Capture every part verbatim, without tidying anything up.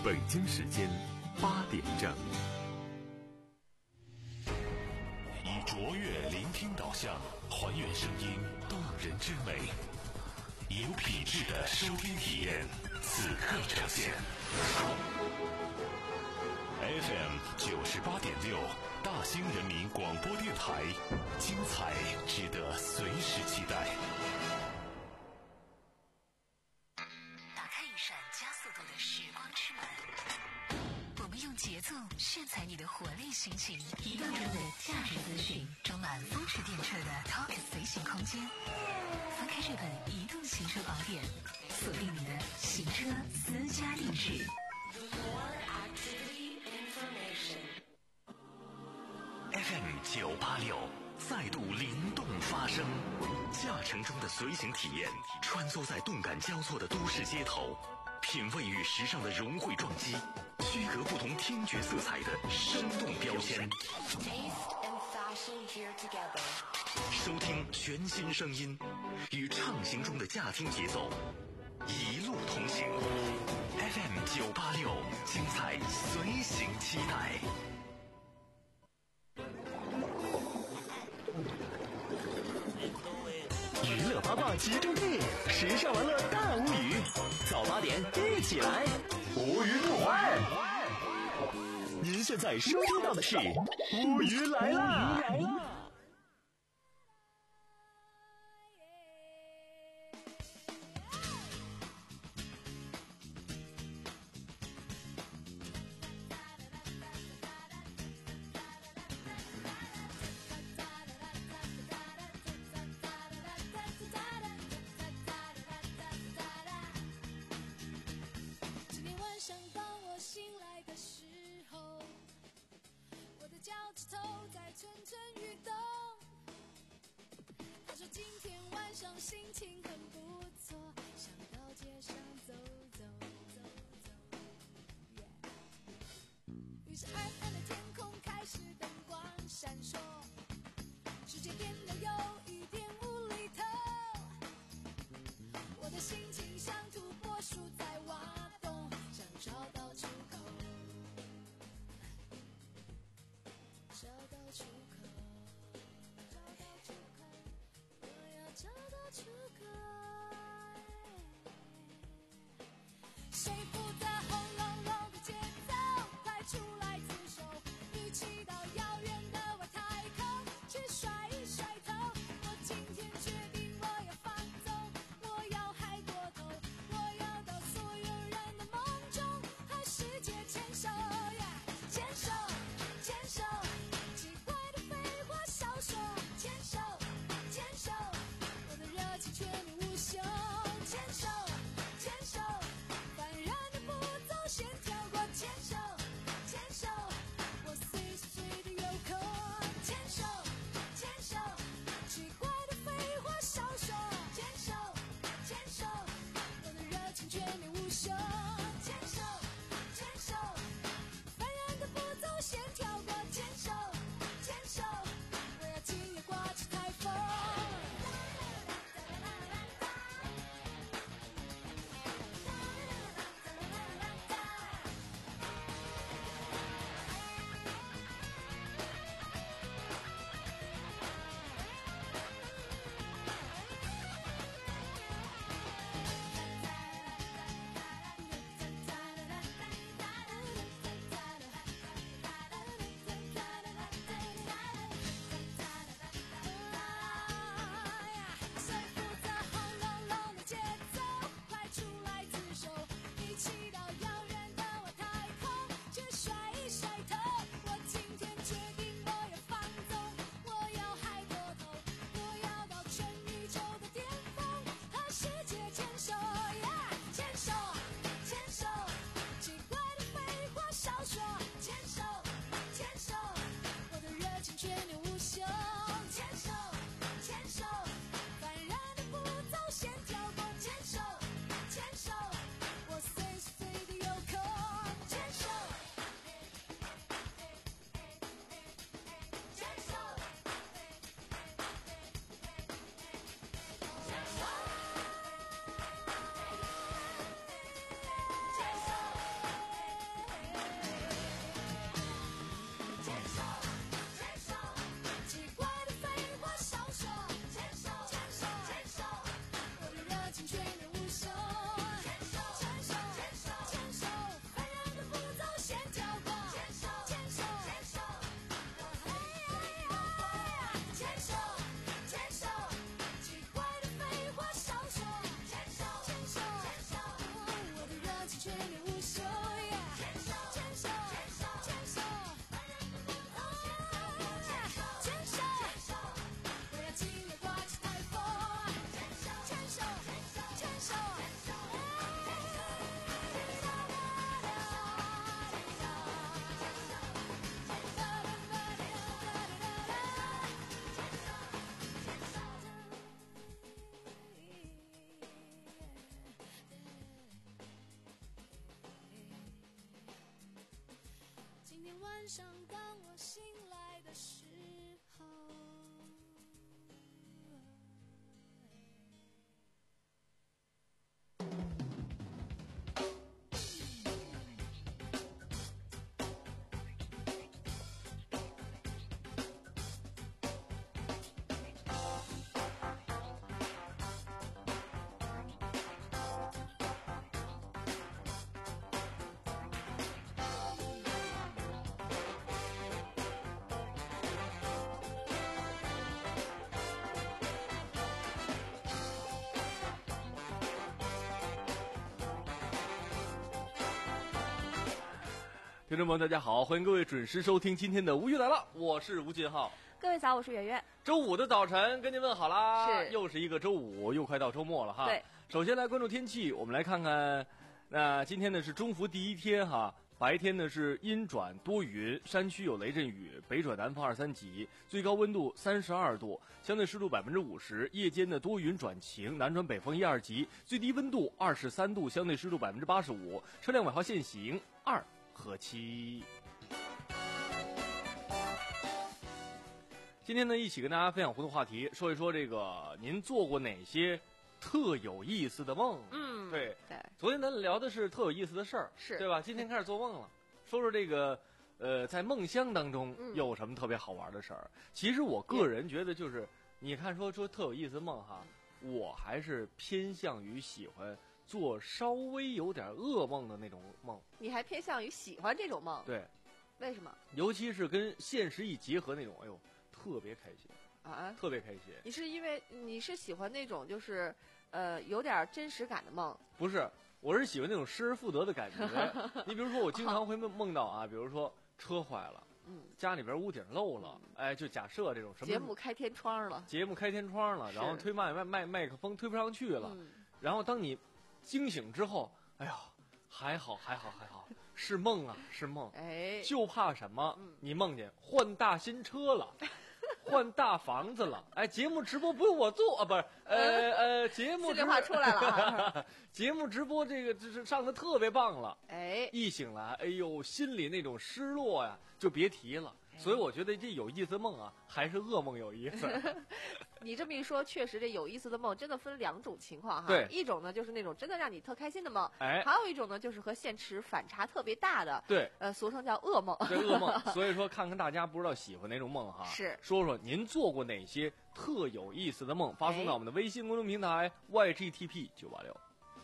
北京时间八点整。 以卓越聆听导向，还原声音动人之美，有品质的收听体验，此刻呈现。F M 九十八点六，大兴人民广播电台，精彩值得随时期待。 打开一扇加速度的时光之门，我们用节奏炫彩你的活力心情，移动中的价值资讯，装满风驰电掣的 Talk 随行空间。翻开这本移动行车宝典，锁定你的行车私家定制。 F M 九八六再度灵动发声，驾乘中的随行体验，穿梭在动感交错的都市街头，品味与时尚的融汇撞击，区隔不同听觉色彩的生动标签。收听全新声音，与畅行中的驾听节奏一路同行。F M 九八六，精彩随行期待。 娱乐八卦集中地，时尚玩乐大无语。早八点一起来，无语不欢。您现在收听到的是无语来啦！ 天晚上当我醒来的时候。 听众朋友大家好，欢迎各位准时收听今天的无语来了，我是吴俊浩。 各位早，我是圆圆。 周五的早晨跟您问好啦， 是又是一个周五，又快到周末了哈。 对， 首先来关注天气，我们来看看，那今天呢是中伏第一天哈，白天呢是阴转多云，山区有雷阵雨，北转南风二三级，最高温度三十二度，相对湿度百分之五十。夜间呢多云转晴，南转北风一二级，最低温度二十三度，相对湿度百分之八十五。车辆尾号限行二和七。今天呢，一起跟大家分享互动话题，说一说这个您做过哪些特有意思的梦？ 嗯， 对对。 昨天咱聊的是特有意思的事儿， 是对吧？今天开始做梦了，说说这个，呃，在梦乡当中又有什么特别好玩的事儿？嗯、其实我个人觉得，就是你看说说特有意思的梦哈，我还是偏向于喜欢做稍微有点噩梦的那种梦。 你还偏向于喜欢这种梦？ 对。 为什么？ 尤其是跟现实一结合那种，哎呦。特别开心啊！ 特别开心。 你是因为你是喜欢那种就是呃有点真实感的梦？ 不是，我是喜欢那种失而复得的感觉。你比如说，我经常会梦梦到啊，比如说车坏了，嗯，家里边屋顶漏了，嗯、哎，就假设这种什么节目开天窗了， 节目开天窗了，然后推麦麦麦麦克风推不上去了，嗯、然后当你惊醒之后，哎呀，还好还好还好，是梦啊是梦， 哎， 就怕什么？嗯、你梦见换大新车了。换大房子了，哎，节目直播不用我做啊，不是，呃呃，节目这句话出来了啊， 节目直播这个就是上的特别棒了， 哎， 一醒来，哎呦，心里那种失落呀，就别提了。所以我觉得这有意思的梦啊，还是噩梦有意思。 你这么一说，确实这有意思的梦真的分两种情况哈。 对， 一种呢就是那种真的让你特开心的梦， 哎， 还有一种呢就是和现实反差特别大的， 对， 呃，俗称叫噩梦。 对，噩梦。所以说，看看大家不知道喜欢哪种梦哈， 是说说您做过哪些特有意思的梦，发送到我们的微信公众平台 Y G T P 九八六。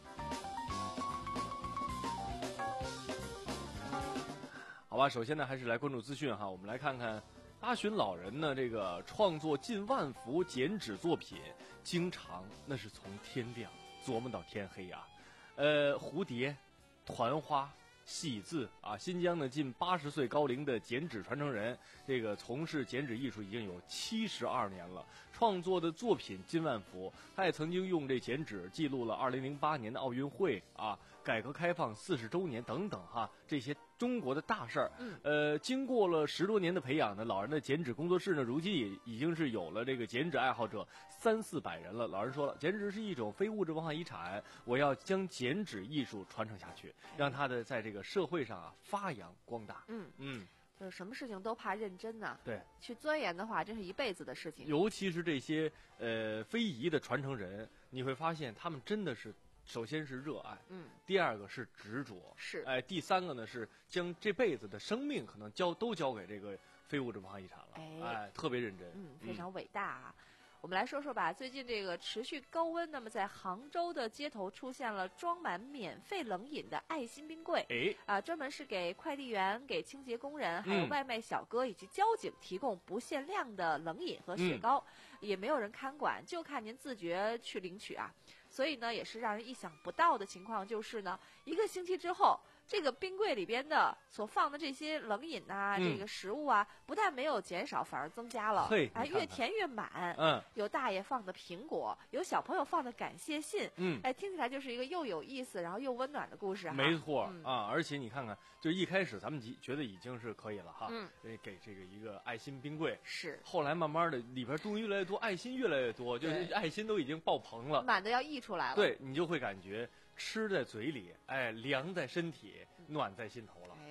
好吧，首先呢，还是来关注资讯哈。我们来看看八旬老人呢，这个创作近万幅剪纸作品，经常那是从天亮琢磨到天黑啊。呃，蝴蝶、团花、细字啊，新疆的近八十岁高龄的剪纸传承人，这个从事剪纸艺术已经有七十二年了，创作的作品近万幅。他也曾经用这剪纸记录了二零零八年的奥运会啊，改革开放四十周年等等哈，这些中国的大事儿。呃，经过了十多年的培养呢，老人的剪纸工作室呢，如今也已经是有了这个剪纸爱好者三四百人了。老人说了，剪纸是一种非物质文化遗产，我要将剪纸艺术传承下去，让它的在这个社会上啊发扬光大。 嗯嗯。 就是什么事情都怕认真呐、啊， 对， 去钻研的话，真是一辈子的事情。 尤其是这些呃非遗的传承人，你会发现他们真的是，首先是热爱， 嗯， 第二个是执着， 是， 哎，第三个呢是将这辈子的生命可能交都交给这个非物质文化遗产了， 哎， 哎特别认真， 嗯，非常伟大啊。嗯，我们来说说吧，最近这个持续高温，那么在杭州的街头出现了装满免费冷饮的爱心冰柜， 哎， 啊，专门是给快递员、给清洁工人、还有外卖小哥以及交警提供不限量的冷饮和雪糕，嗯、也没有人看管，就看您自觉去领取啊。所以呢，也是让人意想不到的情况，就是呢，一个星期之后，这个冰柜里边的所放的这些冷饮啊，嗯、这个食物啊，不但没有减少，反而增加了。 嘿， 啊，越填越满。 嗯， 有大爷放的苹果，有小朋友放的感谢信。 嗯， 哎，听起来就是一个又有意思，然后又温暖的故事哈。 没错、 嗯、 啊，而且你看看，就一开始咱们觉得已经是可以了哈。 嗯， 给这个一个爱心冰柜是。 后来慢慢的里边东西越来越多，爱心越来越多，就是爱心都已经爆棚了， 满的要溢出来了。 对，你就会感觉吃在嘴里，哎，凉在身体，暖在心头了。 哎，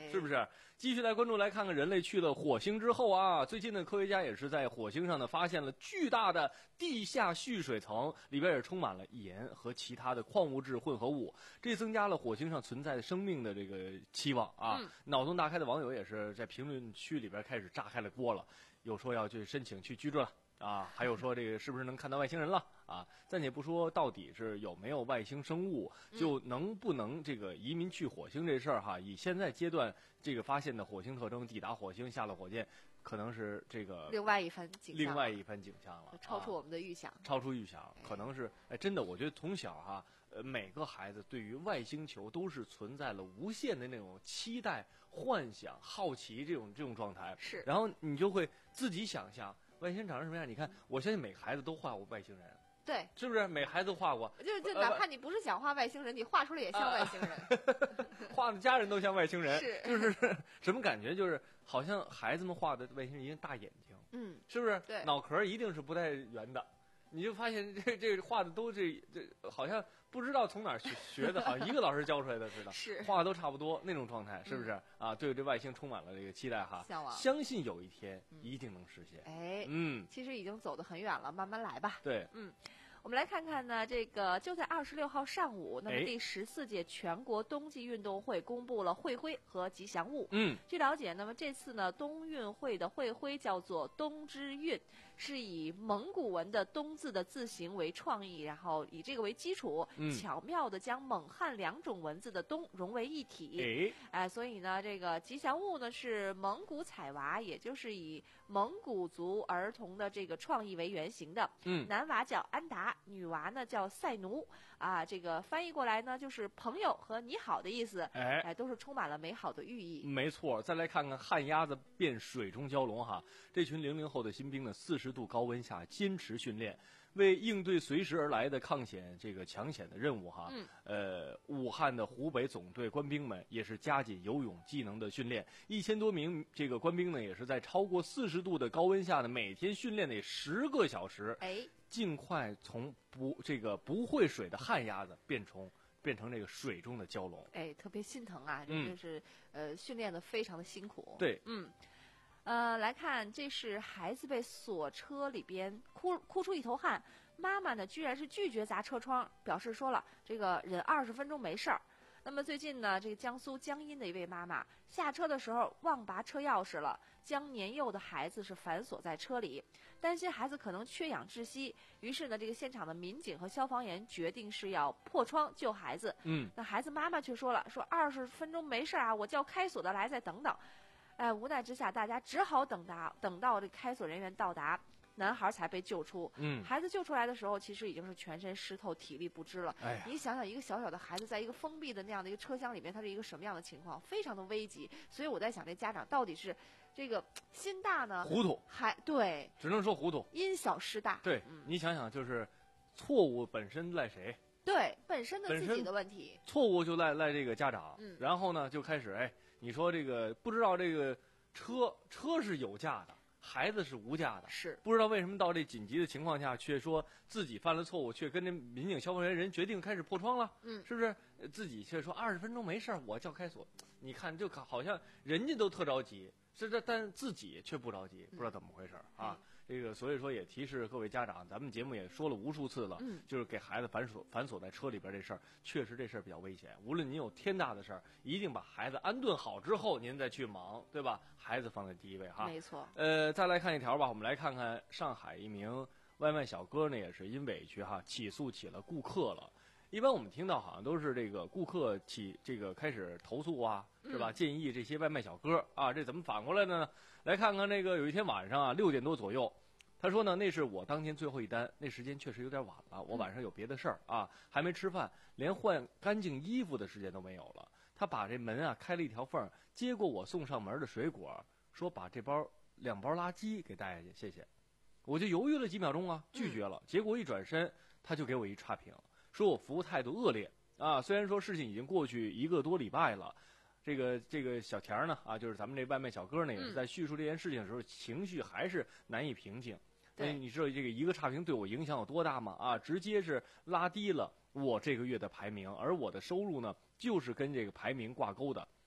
哎， 是不是？继续来关注，来看看人类去了火星之后啊，最近的科学家也是在火星上呢发现了巨大的地下蓄水层，里边也充满了盐和其他的矿物质混合物，这增加了火星上存在的生命的这个期望啊。嗯、脑洞大开的网友也是在评论区里边开始炸开了锅了，有说要去申请去居住了。啊，还有说这个是不是能看到外星人了啊？暂且不说到底是有没有外星生物，就能不能这个移民去火星这事儿哈，以现在阶段这个发现的火星特征，抵达火星下了火箭，可能是这个另外一番景象， 另外一番景象了， 超出我们的预想， 啊、超出预想，可能是哎，真的，我觉得从小哈，呃，每个孩子对于外星球都是存在了无限的那种期待、幻想、好奇这种这种状态， 是， 然后你就会自己想象。外星人长成什么样？你看，我相信每个孩子都画过外星人， 对， 是不是？每个孩子都画过， 就就哪怕你不是想画外星人，你画出来也像外星人， 画的家人都像外星人， 是， 就是什么感觉？就是好像孩子们画的外星人一定大眼睛， 嗯， 是不是？ 对， 脑壳一定是不太圆的。你就发现这这画的都这这好像不知道从哪儿学学的，好像一个老师教出来的似的， 是画的都差不多那种状态，是不是、嗯、啊？对这外星充满了这个期待哈， 向往， 相信有一天一定能实现。 哎， 嗯， 其实已经走得很远了，慢慢来吧。 对， 嗯。我们来看看呢，这个就在二十六号上午，那么第十四届全国冬季运动会公布了会徽和吉祥物。 嗯， 据了解，那么这次呢，冬运会的会徽叫做“冬之运”，是以蒙古文的“冬”字的字形为创意，然后以这个为基础， 嗯、 巧妙的将蒙汉两种文字的“冬”融为一体。 哎， 哎，所以呢，这个吉祥物呢是蒙古彩娃，也就是以蒙古族儿童的这个创意为原型的。 嗯， 男娃叫安达。女娃呢叫赛奴啊，这个翻译过来呢就是朋友和你好的意思， 哎， 哎，都是充满了美好的寓意。 没错，再来看看旱鸭子变水中蛟龙哈，这群零零后的新兵呢，四十度高温下坚持训练，为应对随时而来的抗险这个抢险的任务哈， 嗯， 呃，武汉的湖北总队官兵们也是加紧游泳技能的训练，一千多名这个官兵呢，也是在超过四十度的高温下呢，每天训练得十个小时， 哎。 尽快从不这个不会水的旱鸭子变成变成这个水中的蛟龙， 哎，特别心疼啊！ 嗯、 这就是呃训练的非常的辛苦。 对， 嗯，呃，来看，这是孩子被锁车里边哭哭出一头汗，妈妈呢居然是拒绝砸车窗，表示说了这个忍二十分钟没事儿。那么最近呢，这个江苏江阴的一位妈妈下车的时候忘拔车钥匙了，将年幼的孩子是反锁在车里，担心孩子可能缺氧窒息，于是呢，这个现场的民警和消防员决定是要破窗救孩子。 嗯， 那孩子妈妈却说了，说二十分钟没事啊，我叫开锁的来，再等等。哎，无奈之下，大家只好等达等到这开锁人员到达。男孩才被救出。 嗯， 孩子救出来的时候，其实已经是全身湿透、体力不支了。 哎， 你想想，一个小小的孩子在一个封闭的那样的一个车厢里面，他是一个什么样的情况？非常的危急。所以我在想，这家长到底是这个心大呢， 糊涂？ 还对， 只能说糊涂， 因小失大。 对， 嗯、 你想想，就是错误本身赖谁？ 对，本身的自己的问题， 错误就赖赖这个家长。 嗯， 然后呢，就开始哎，你说这个不知道这个车车是有价的。孩子是无价的， 是不知道为什么到这紧急的情况下，却说自己犯了错误，却跟这民警、消防员人决定开始破窗了， 嗯， 是不是？自己却说二十分钟没事儿，我叫开锁。你看，就好像人家都特着急，是这，但自己却不着急，不知道怎么回事、嗯、啊。这个所以说也提示各位家长，咱们节目也说了无数次了， 嗯， 就是给孩子反锁反锁在车里边这事儿，确实这事儿比较危险。无论您有天大的事儿，一定把孩子安顿好之后，您再去忙，对吧？孩子放在第一位哈。 没错。 呃，再来看一条吧，我们来看看上海一名外卖小哥呢，也是因委屈哈，起诉起了顾客了。一般我们听到好像都是这个顾客起这个开始投诉啊，是吧？ 嗯、 建议这些外卖小哥啊，这怎么反过来呢？来看看这个有一天晚上啊，六点多左右，他说呢，那是我当天最后一单，那时间确实有点晚了，我晚上有别的事儿啊，还没吃饭，连换干净衣服的时间都没有了。他把这门啊开了一条缝，接过我送上门的水果，说把这包两包垃圾给带下去，谢谢。我就犹豫了几秒钟啊，拒绝了。嗯、结果一转身，他就给我一差评。说我服务态度恶劣啊！虽然说事情已经过去一个多礼拜了，这个这个小田呢啊，就是咱们这外卖小哥呢，也是在叙述这件事情的时候，嗯、情绪还是难以平静。 对， 你知道这个一个差评对我影响有多大吗？啊，直接是拉低了我这个月的排名，而我的收入呢，就是跟这个排名挂钩的。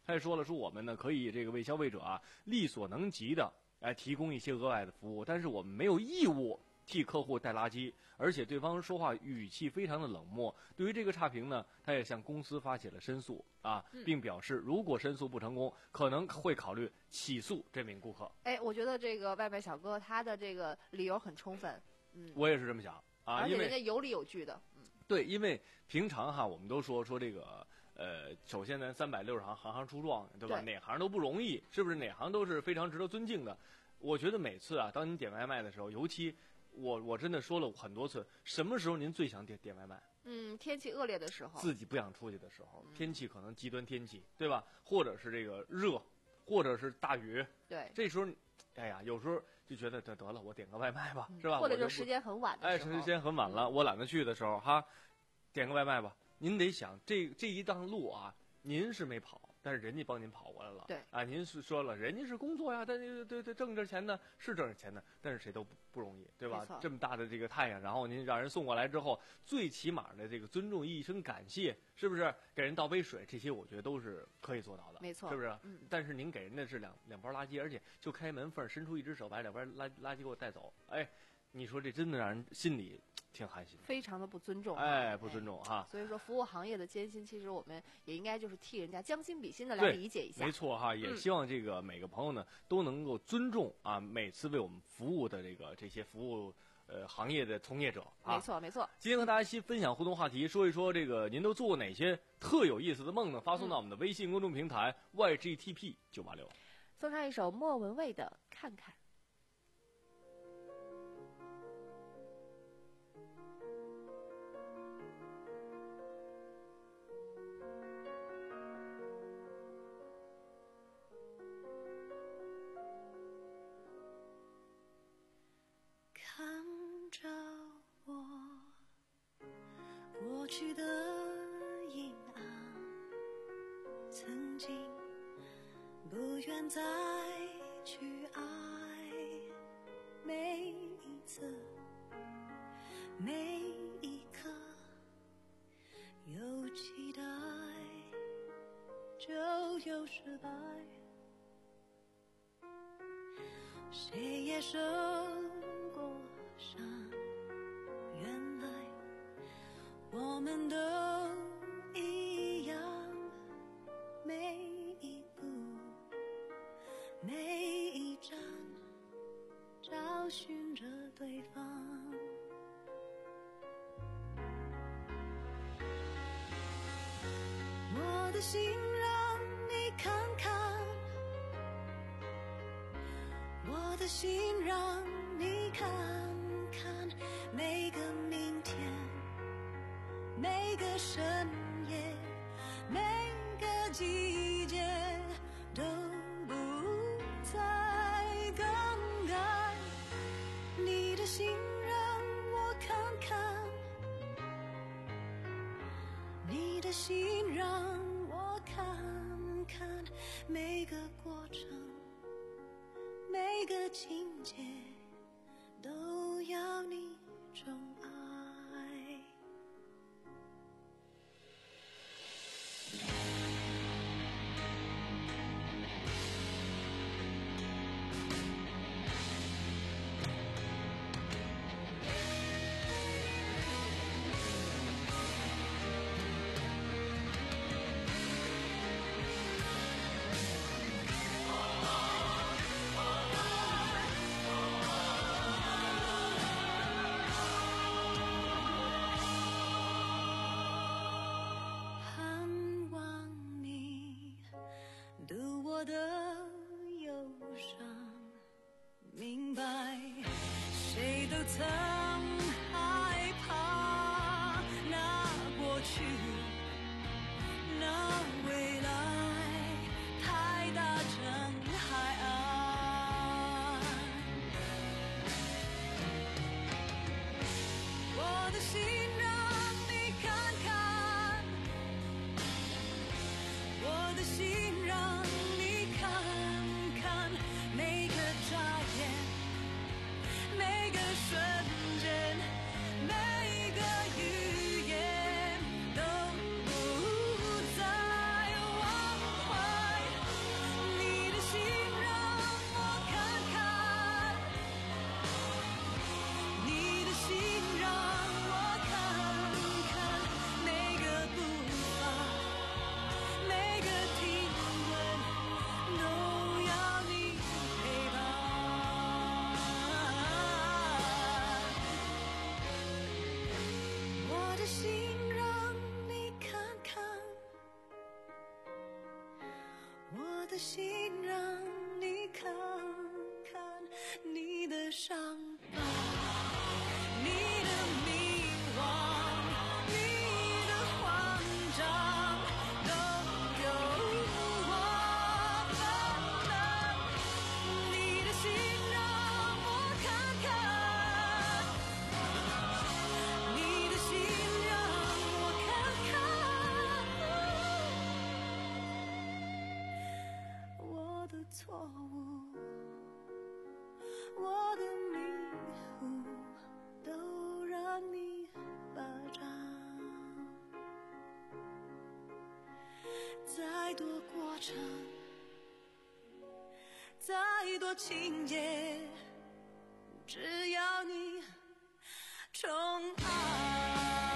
他也说了，说我们呢可以这个为消费者啊力所能及的来提供一些额外的服务，但是我们没有义务替客户带垃圾，而且对方说话语气非常的冷漠。对于这个差评呢，他也向公司发起了申诉啊，并表示如果申诉不成功，可能会考虑起诉这名顾客。 哎，我觉得这个外卖小哥他的这个理由很充分，嗯， 我也是这么想啊， 而且因为人家有理有据的，嗯， 对，因为平常哈，我们都说说这个。呃，首先呢，三百六十行，行行出状元，对吧？ 对哪行都不容易，是不是？哪行都是非常值得尊敬的。我觉得每次啊，当您点外卖的时候，尤其我我真的说了很多次，什么时候您最想点点外卖？ 嗯，天气恶劣的时候， 自己不想出去的时候，天气可能极端天气，对吧？或者是这个热，或者是大雨， 对， 这时候，哎呀，有时候就觉得得得了，我点个外卖吧，是吧？ 或者就时间很晚的哎， 时候， 时间很晚了，我懒得去的时候，哈，点个外卖吧。您得想，这这一段路啊。您是没跑，但是人家帮您跑过来了。 对啊，您是说了，人家是工作呀，但是对对挣着钱呢，是挣着钱的，但是谁都不不容易，对吧？这么大的这个太阳，然后您让人送过来之后，最起码的这个尊重，一声感谢，是不是？给人倒杯水，这些我觉得都是可以做到的， 没错， 是不是？ 嗯。 但是您给人的是两两包垃圾，而且就开门缝伸出一只手，把两包垃垃圾给我带走，哎。你说这真的让人心里挺寒心的， 非常的不尊重， 哎，不尊重哈。 所以说，服务行业的艰辛，其实我们也应该就是替人家将心比心的来理解一下。 没错哈，也希望这个每个朋友呢、嗯、都能够尊重啊，每次为我们服务的这个这些服务呃行业的从业者啊。 没错没错。 今天和大家一起分享互动话题，说一说这个您都做过哪些特有意思的梦呢？发送到我们的微信公众平台 Y G T P 九八六。 送上一首莫文蔚的《看看》。 看着我过去的阴暗，曾经不愿再去爱，每一次每一刻有期待就有失败，谁也受过伤，原来我们都一样，每一步每一站找寻着对方，我的心让你看看，我的心让你看看，每个明天每个深夜每个季节都不再更改，你的心让我看看，你的心让我看看，每个过程每个情节都要你宠爱。的忧伤，明白谁都曾害怕那过去，那未来太大成海岸，我的心让你看看，我的心让看看，每个眨眼每个瞬间每个语言都不再忘怀， 我的心让你看看你的伤疤，你的迷惘，你的慌张，都由我分担。你的心让我看看，你的心让我看看，我的错误，我的迷糊，都让你霸占。再多过程，再多情节，只要你宠爱。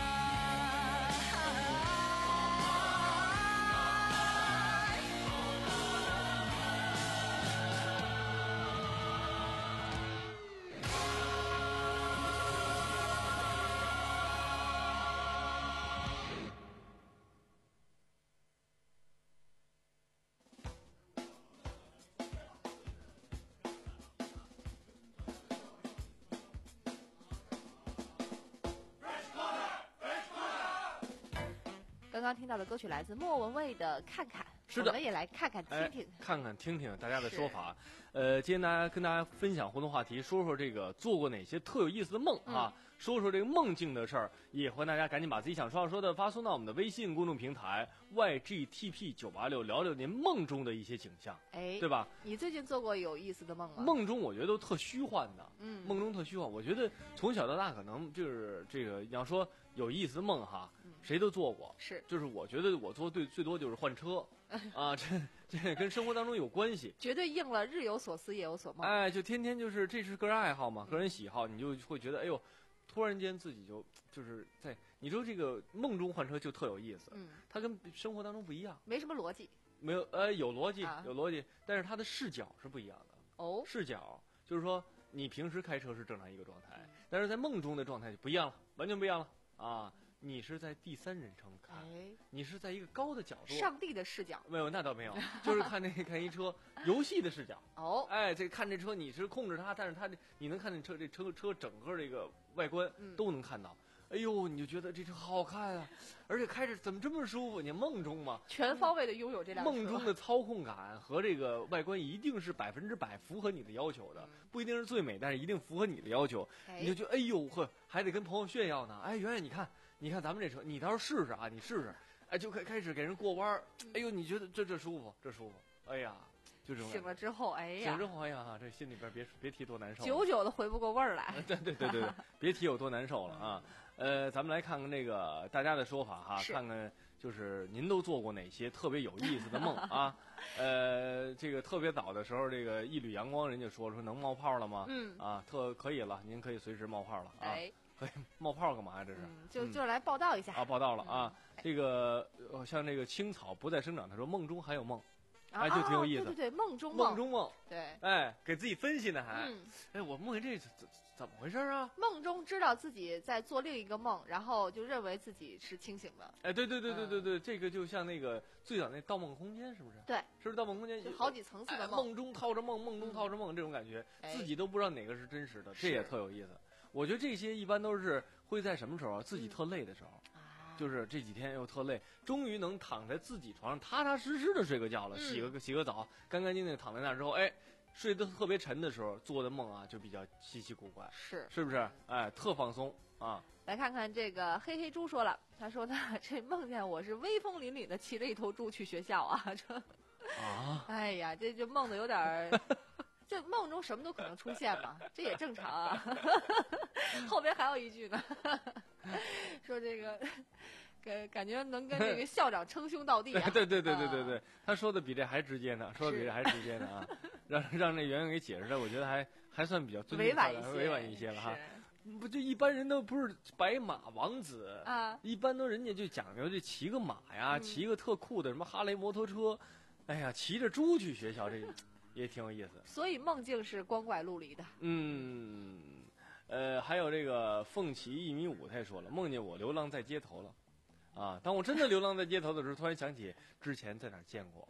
刚刚听到的歌曲来自莫文蔚的《看看》， 是的我们也来看看听听， 哎、看看听听大家的说法。呃，今天大家跟大家分享互动话题，说说这个做过哪些特有意思的梦、嗯、啊，说说这个梦境的事儿，也欢迎大家赶紧把自己想说要说的发送到我们的微信公众平台 Y G T P 九八六，聊聊您梦中的一些景象， 哎， 对吧？ 你最近做过有意思的梦吗？ 梦中我觉得都特虚幻的， 嗯， 梦中特虚幻。我觉得从小到大可能就是这个，你要说有意思的梦哈， 嗯、 谁都做过， 是， 就是我觉得我做最最多就是换车。啊，这这跟生活当中有关系， 绝对应了日有所思夜有所梦。 哎，就天天就是这是个人爱好嘛，个人喜好，你就会觉得哎呦，突然间自己就就是在你说这个梦中换车就特有意思， 嗯， 它跟生活当中不一样， 没什么逻辑， 没有呃有逻辑、 啊、 有逻辑，但是它的视角是不一样的哦， 视角就是说你平时开车是正常一个状态，嗯、但是在梦中的状态就不一样了，完全不一样了啊。你是在第三人称看， 哎、 你是在一个高的角度， 上帝的视角没有，那倒没有，就是看那看一车游戏的视角。 哦， 哎，这看这车你是控制它，但是它这你能看见车这车车整个这个外观都能看到。嗯、哎呦，你就觉得这车好好看啊，而且开着怎么这么舒服？你梦中嘛， 全方位的拥有这辆车。 梦中的操控感和这个外观一定是百分之百符合你的要求的，嗯、不一定是最美，但是一定符合你的要求。 哎、 你就觉得哎呦呵，还得跟朋友炫耀呢。哎，圆圆你看。你看咱们这车，你到时候试试啊，你试试，哎，就开开始给人过弯儿，哎呦，你觉得这这舒服，这舒服，哎呀，就这种。 醒了之后，哎呀， 醒了之后，哎呀，这心里边别别提多难受， 久久的回不过味儿来。 对对对对对，别提有多难受了啊。呃，咱们来看看这个大家的说法哈，看看就是您都做过哪些特别有意思的梦啊？呃，这个特别早的时候，这个一缕阳光人家说说能冒泡了吗？ 嗯啊，特可以了，您可以随时冒泡了啊。 哎可以冒泡干嘛呀？这是、 嗯、就就是来报道一下、 嗯、啊，报道了啊。嗯、这个呃，像这个青草不再生长，他说梦中还有梦， 啊、 哎，就挺有意思。 哦、对对对，梦中梦， 梦中梦， 对， 哎，给自己分析呢还， 嗯、 哎，我梦见这怎怎么回事啊？ 梦中知道自己在做另一个梦，然后就认为自己是清醒的。 哎，对对对对对对，嗯、这个就像那个最早那《盗梦空间》，是不是？ 对， 是不是《盗梦空间》？ 就好几层次的梦， 哎、梦中套着梦，梦中套着梦，嗯、这种感觉， 哎、 自己都不知道哪个是真实的，这也特有意思。我觉得这些一般都是会在什么时候自己特累的时候， 嗯、 就是这几天又特累，终于能躺在自己床上踏踏实实的睡个觉了， 嗯、 洗个洗个澡，干干净净躺在那之后，哎，睡得特别沉的时候做的梦啊，就比较稀奇古怪， 是是不是？哎，特放松啊！ 来看看这个黑黑猪说了，他说呢，这梦见我是威风凛凛的骑着一头猪去学校啊，这啊， 哎呀，这就梦的有点儿。这梦中什么都可能出现嘛，这也正常啊。后边还有一句呢，说这个感感觉能跟这个校长称兄道弟啊。 对对对对对对，他说的比这还直接呢，说的比这还直接呢啊，让让这圆圆给解释的，我觉得还还算比较尊重委婉一些， 委婉一些了哈。不就一般人都不是白马王子啊， 一般都人家就讲究这骑个马呀，嗯、骑个特酷的什么哈雷摩托车，哎呀，骑着猪去学校这。也挺有意思， 所以梦境是光怪陆离的。 嗯，呃，还有这个凤起一米五，他也说了，梦见我流浪在街头了，啊，当我真的流浪在街头的时候，突然想起之前在哪儿见过，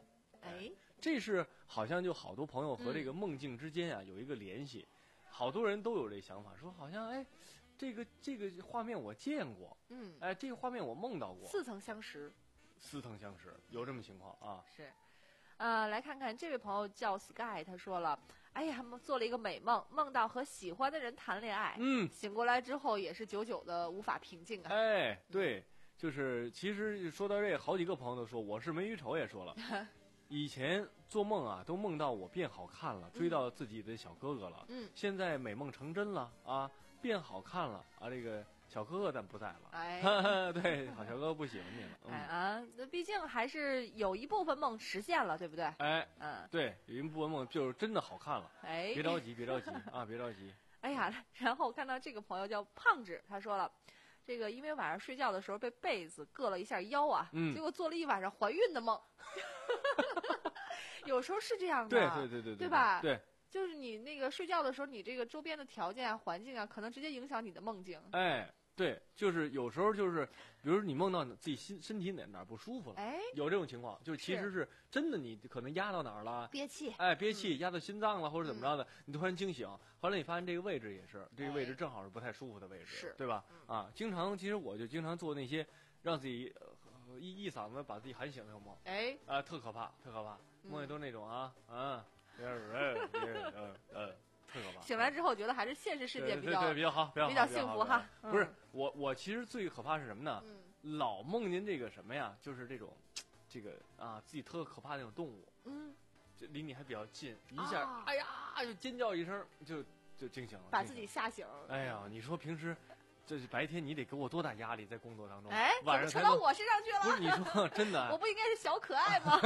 哎， 这是好像就好多朋友和这个梦境之间啊、嗯、有一个联系，好多人都有这想法，说好像哎，这个这个画面我见过， 嗯， 哎，这个画面我梦到过， 似曾相识， 似曾相识，有这么情况啊？ 是，呃，来看看这位朋友叫 Sky， 他说了，哎呀，做了一个美梦，梦到和喜欢的人谈恋爱， 嗯， 醒过来之后也是久久的无法平静啊。 哎，对。就是其实说到这个，好几个朋友都说，我是梅雨丑也说了，以前做梦啊都梦到我变好看了，追到自己的小哥哥了，嗯，现在美梦成真了啊，变好看了啊，这个小哥哥但不在了， 哎， 对，好小哥哥不喜欢你了，嗯、 哎啊，那毕竟还是有一部分梦实现了，对不对？ 哎， 嗯， 对，有一部分梦就是真的好看了， 哎， 别着急，别着急啊，别着急。 哎呀，然后看到这个朋友叫胖子，他说了。这个因为晚上睡觉的时候被被子硌了一下腰啊，嗯、结果做了一晚上怀孕的梦。有时候是这样的， 对对对对对吧？ 对， 就是你那个睡觉的时候，你这个周边的条件啊、环境啊，可能直接影响你的梦境。 哎，对，就是有时候就是，比如你梦到自己心身体哪哪不舒服了， 哎， 有这种情况，就是其实是真的，你可能压到哪儿了， 憋气， 哎，憋气、嗯、压到心脏了，或者怎么着的，嗯、你突然惊醒，后来你发现这个位置也是，这个位置正好是不太舒服的位置， 是、 对吧？ 嗯、 啊，经常其实我就经常做那些让自己、呃、一一嗓子把自己喊醒那种梦， 哎， 啊、呃，特可怕，特可怕，梦里都是那种啊啊，呃呃呃。 醒来之后觉得还是现实世界比较对对对比较好，比较比较幸福哈。 嗯、不是我我其实最可怕是什么呢？嗯、老梦见这个什么呀？就是这种，这个啊自己特可怕的那种动物，嗯，这离你还比较近，一下、啊、哎呀就尖叫一声就就惊醒了， 把自己吓醒。 哎呀，你说平时。这是白天你得给我多大压力在工作当中？ 哎， 晚上扯到我身上去了。 不是你说真的， 我不应该是小可爱吗？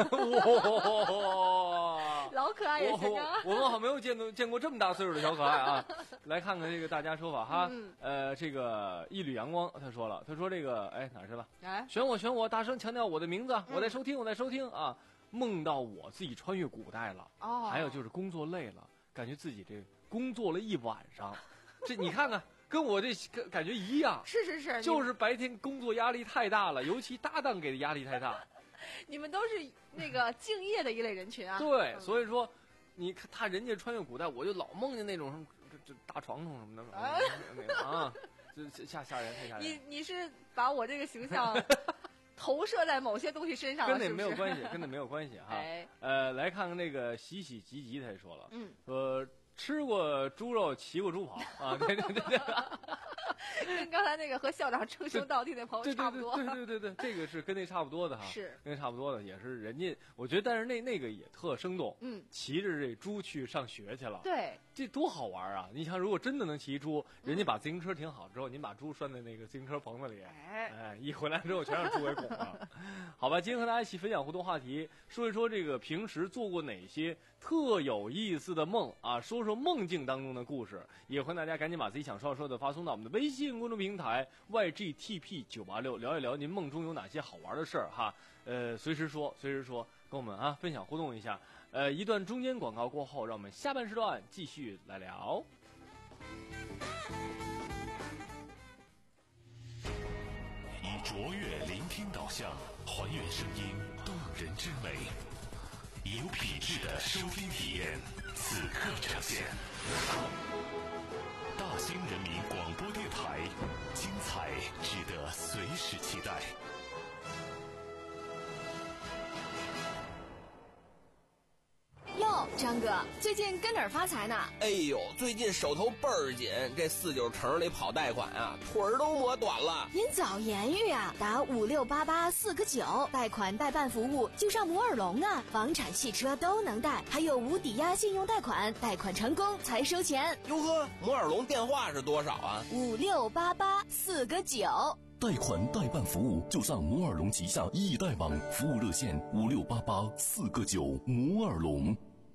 哇， 老可爱也行啊。 我们好像没有见过见过这么大岁数的小可爱啊！来看看这个大家说法哈。嗯、呃，这个一缕阳光他说了，他说这个哎哪儿去了？哎，选我选我，大声强调我的名字，我在收听，我在收听啊！梦到我自己穿越古代了，哦，还有就是工作累了，感觉自己这工作了一晚上，这你看看。跟我这感觉一样， 是是是， 就是白天工作压力太大了，尤其搭档给的压力太大。 你们都是那个敬业的一类人群啊。 对，嗯、所以说，你看他人家穿越古代，我就老梦见那种这这大床筒什么的，啊，那个啊，这吓吓人，太吓人。 你你是把我这个形象投射在某些东西身上了， 跟那没有关系，跟那没有关系哈。哎、呃，来看看那个喜喜吉吉，他也说了，嗯，说。吃过猪肉，骑过猪跑啊！对对对对， 跟刚才那个和校长称兄道弟那朋友差不多。 对对对对对，这个是跟那差不多的哈， 是跟那差不多的，也是人家。我觉得，但是那那个也特生动。嗯，骑着这猪去上学去了。 对， 这多好玩啊！你想，如果真的能骑猪，人家把自行车停好之后，您把猪拴在那个自行车棚子里，哎哎，一回来之后全让猪给拱了。好吧，今天和大家一起分享互动话题，说一说这个平时做过哪些特有意思的梦啊，说说。梦境当中的故事，也欢迎大家赶紧把自己想说的说的发送到我们的微信公众平台 Y G T P 九八六，聊一聊您梦中有哪些好玩的事儿哈。呃，随时说，随时说，跟我们啊分享互动一下。呃，一段中间广告过后，让我们下半时段继续来聊。 以卓越聆听导向，还原声音动人之美。有品质的收听体验，此刻呈现。大兴人民广播电台，精彩值得随时期待。 哟，张哥，最近跟哪儿发财呢？ 哎呦，最近手头倍儿紧，这四九城里跑贷款啊，腿儿都磨短了。 您早言语啊，打五六八八四个九，贷款代办服务就上摩尔龙啊，房产、汽车都能贷，还有无抵押信用贷款，贷款成功才收钱。 哟呵，摩尔龙电话是多少啊？ 五六八八四个九。 贷款代办服务就上摩尔龙旗下易贷网，服务热线五六八八四个九，摩尔龙。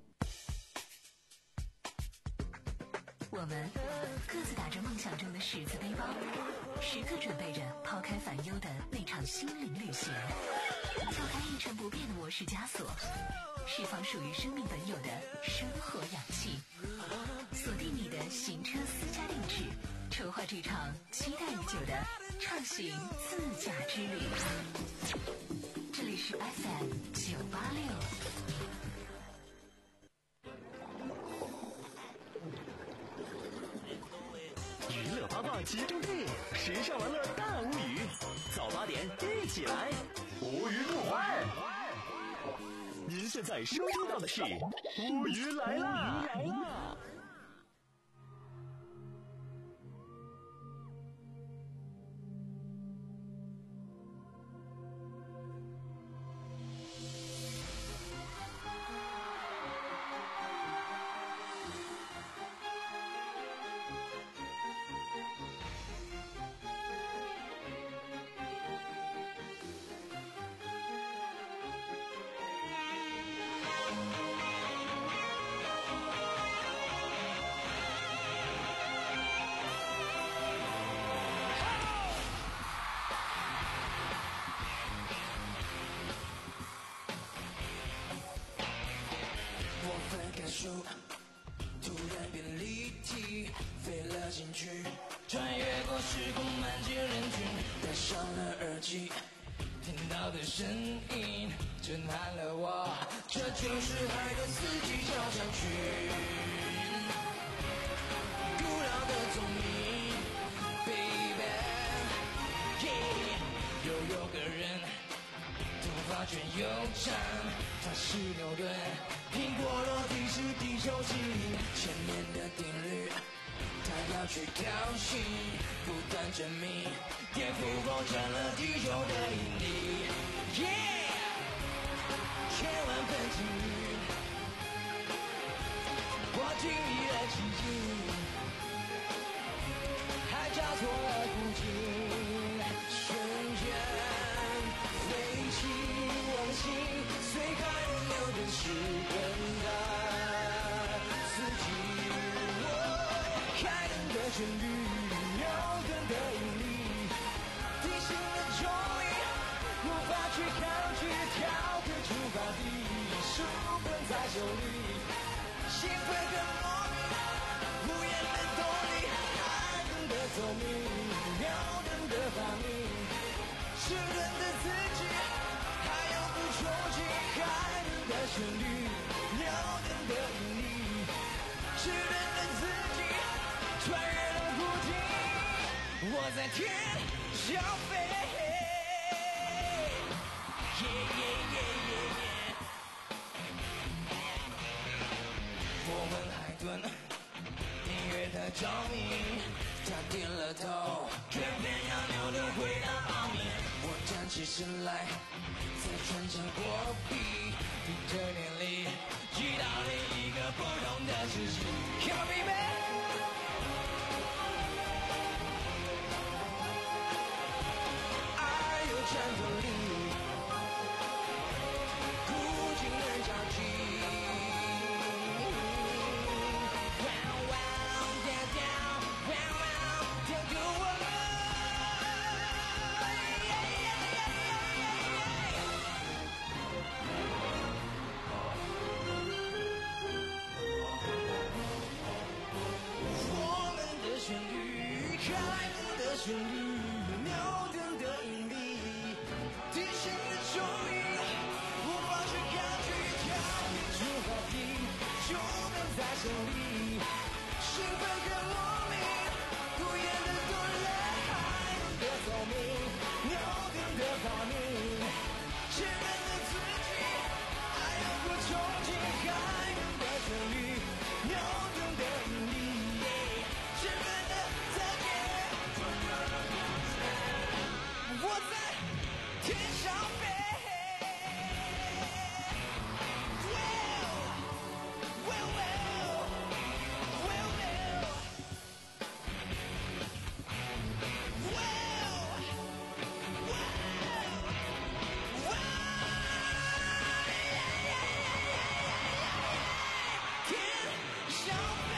我们各自打着梦想中的十字背包，时刻准备着抛开烦忧的那场心灵旅行，跳开一成不变的模式枷锁，释放属于生命本有的生活氧气，锁定你的行车私家定制，筹划这场期待已久的畅行自驾之旅。这里是 F M 九八六。 话集中地，时尚玩乐大无语，早八点一起来，无语不欢。您现在收听到的是无语来啦！来啦！ 突然变立体，飞了进去，穿越过时空，漫街人群，戴上了耳机，听到的声音震撼了我，这就是海的四季交响曲，古老的总鸣 ，baby， yeah， 又有个人头发全又长，他是牛顿。苹果落地是地球记忆，前面的定律，他要去挑衅，不断证明，颠覆构成了地球的引力。Yeah， 千万分几率，我经历了奇迹，还交错了孤寂，瞬间飞起我的心，随海流的时光。旋律，牛顿的引力，提醒了重力，无法去抗拒，跳个出发地，书本在手里，兴奋跟莫名，无言的动力，海豚的聪明，牛顿的发明，是人的自己，还有不憧憬，海豚的旋律，牛顿的引力，是人的自己，穿越。我在天上飞 yeah, yeah, yeah, yeah, yeah. 我问海豚，音乐的照明，他点了头，偏偏让牛顿回答奥秘。我站起身来，再穿上货币，你这年里遇到另一个不同的自己。Come on, baby。战斗力，苦尽人交集。Wow wow down down wow wow down to one。我们的旋律，海豚的旋律，牛顿的引力。提醒的终于无法去抗拒，跳出话题，就能在手里，兴奋跟莫名，不言的锻炼，海豚的聪明，牛顿的发明，是人的自己，还有不憧憬，海豚的旋律，牛顿的引力，是人的自己，我在天上飞 well, well, well, well, well, well, 天上飞。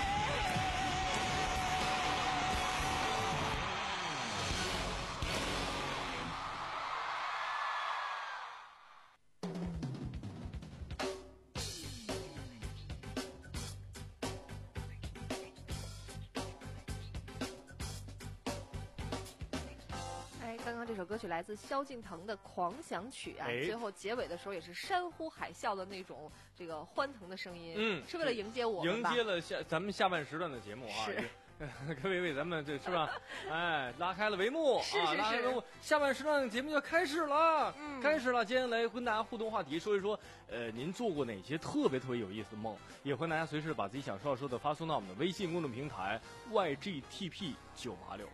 刚刚这首歌曲来自萧敬腾的《狂想曲》啊， 哎、 最后结尾的时候也是山呼海啸的那种这个欢腾的声音， 嗯， 是为了迎接我们吧？ 迎接了下咱们下半时段的节目啊。 是跟伟伟咱们这是吧？哎，拉开了帷幕是是啊，拉开帷幕，下半时段的节目就开始了， 嗯， 开始了。今天来跟大家互动话题，说一说，呃，您做过哪些特别特别有意思的梦？也欢迎大家随时把自己想说的说的发送到我们的微信公众平台 Y G T P 九八六。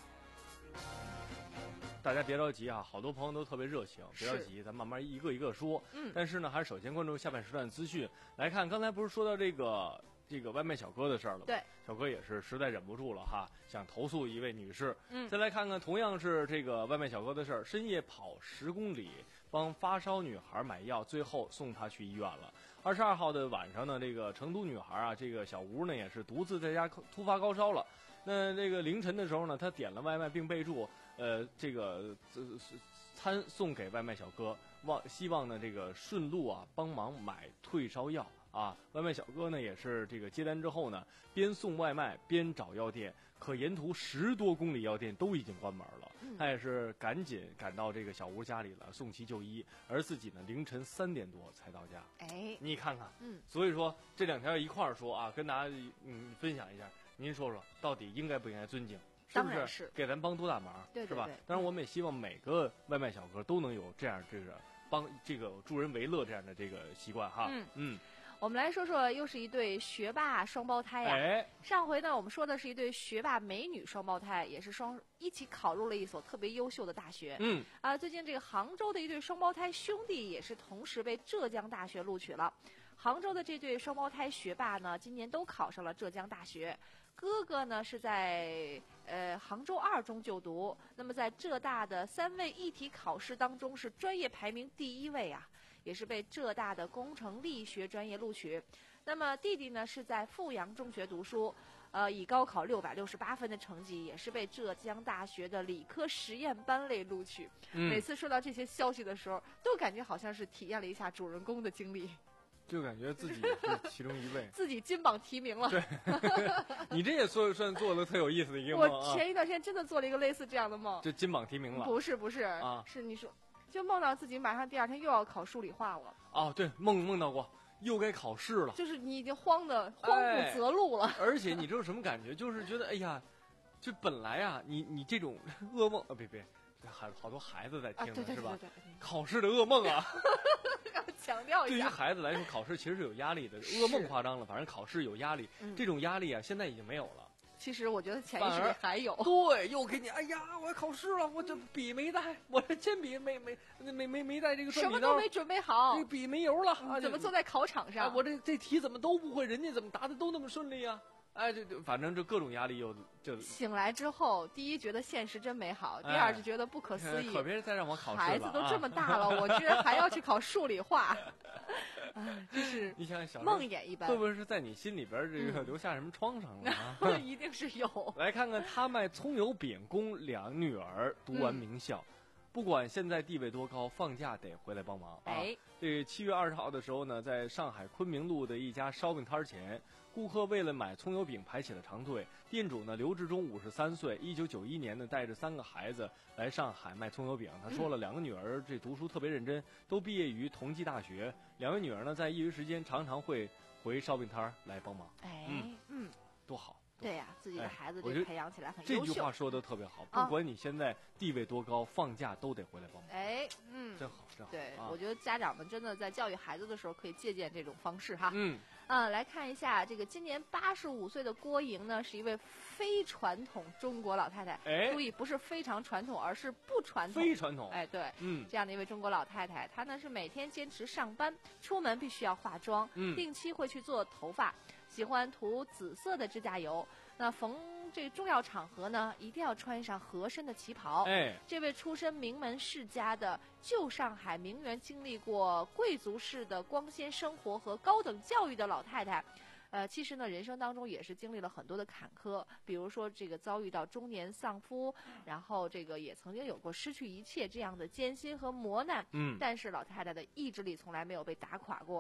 大家别着急啊，好多朋友都特别热情，别着急，咱慢慢一个一个说。 嗯， 但是呢，还是首先关注下半时段的资讯。来看，刚才不是说到这个这个外卖小哥的事儿了吗？ 对， 小哥也是实在忍不住了哈，想投诉一位女士。 嗯， 再来看看同样是这个外卖小哥的事儿，深夜跑十公里帮发烧女孩买药，最后送她去医院了。二十二号的晚上呢，这个成都女孩啊，这个小吴呢也是独自在家突发高烧了。那这个凌晨的时候呢，她点了外卖，并备注呃这个呃餐送给外卖小哥，望希望呢这个顺路啊帮忙买退烧药。啊，外卖小哥呢也是这个接单之后呢，边送外卖边找药店，可沿途十多公里药店都已经关门了， 嗯、 他也是赶紧赶到这个小吴家里了，送其就医，而自己呢凌晨三点多才到家。 哎， 你看看， 嗯， 所以说这两条一块儿说啊，跟大家嗯分享一下，您说说到底应该不应该尊敬？是不是？ 是给咱帮多大忙？ 对对对， 是吧？当然，我们也希望每个外卖小哥都能有这样这个帮这个助人为乐这样的这个习惯哈。 嗯嗯。 我们来说说，又是一对学霸双胞胎呀、啊。 哎， 上回呢，我们说的是一对学霸美女双胞胎，也是双一起考入了一所特别优秀的大学。 嗯， 啊，最近这个杭州的一对双胞胎兄弟也是同时被浙江大学录取了。杭州的这对双胞胎学霸呢，今年都考上了浙江大学。哥哥呢是在呃杭州二中就读，那么在浙大的三位一体考试当中是专业排名第一位啊。也是被浙大的工程力学专业录取。那么弟弟呢是在阜阳中学读书，呃，以高考六百六十八分的成绩，也是被浙江大学的理科实验班类录取。 嗯、 每次说到这些消息的时候，都感觉好像是体验了一下主人公的经历， 就感觉自己是其中一位， 自己金榜题名了。 对，你这也算算做的特有意思的一个梦啊！ 我前一段时间真的做了一个类似这样的梦， 就金榜题名了。 不是不是啊，是你说。就梦到自己马上第二天又要考数理化了。 哦，对，梦梦到过，又该考试了。 就是你已经慌得慌不择路了。 哎、而且你知道什么感觉？就是觉得哎呀，就本来啊，你你这种噩梦啊，别别，还好多孩子在听呢、 啊、对对对是吧？ 对对对考试的噩梦啊。 要强调一下。 对于孩子来说，考试其实是有压力的。噩梦夸张了，反正考试有压力、嗯。这种压力啊，现在已经没有了。 其实我觉得潜意识里还有， 对，又给你，哎呀，我要考试了，我这笔没带，我这铅笔没没没没没带这个什么都没准备好， 这笔没油了，啊、 怎么坐在考场上？ 啊、我这这题怎么都不会，人家怎么答的都那么顺利呀、啊？哎，这反正这各种压力又就醒来之后，第一觉得现实真美好，第二就觉得不可思议， 哎、可别再让我考试了， 孩子都这么大了， 啊、 我居然还要去考数理化。哎，真是你想想梦魇一般， 会不会是在你心里边这个留下什么创伤了啊？ 嗯、一定是有。 来看看他卖葱油饼供两女儿读完名校，嗯、不管现在地位多高，放假得回来帮忙啊！ 哎， 这个七月二十号的时候呢，在上海昆明路的一家烧饼摊前，顾客为了买葱油饼排起了长队。店主呢，刘志忠五十三岁，一九九一年呢带着三个孩子来上海卖葱油饼。他说了，两个女儿这读书特别认真，都毕业于同济大学。两位女儿呢，在业余时间常常会回烧饼摊来帮忙。 哎， 嗯， 嗯多好。 对呀、啊，自己的孩子这个培养起来很优秀。 这句话说的特别好，不管你现在地位多高，啊、放假都得回来帮忙。 哎，嗯， 真好，真好。 对、 啊， 我觉得家长们真的在教育孩子的时候可以借鉴这种方式哈。 嗯， 啊，来看一下这个今年八十五岁的郭莹呢，是一位非传统中国老太太。 哎， 注意不是非常传统，而是不传统。 非传统。 哎，对， 嗯， 这样的一位中国老太太，她呢是每天坚持上班，出门必须要化妆， 嗯， 定期会去做头发，喜欢涂紫色的指甲油。那逢这个重要场合呢，一定要穿上合身的旗袍。 哎， 这位出身名门世家的旧上海名媛，经历过贵族式的光鲜生活和高等教育的老太太，呃，其实呢，人生当中也是经历了很多的坎坷，比如说这个遭遇到中年丧夫，然后这个也曾经有过失去一切这样的艰辛和磨难。 嗯， 但是老太太的意志力从来没有被打垮过。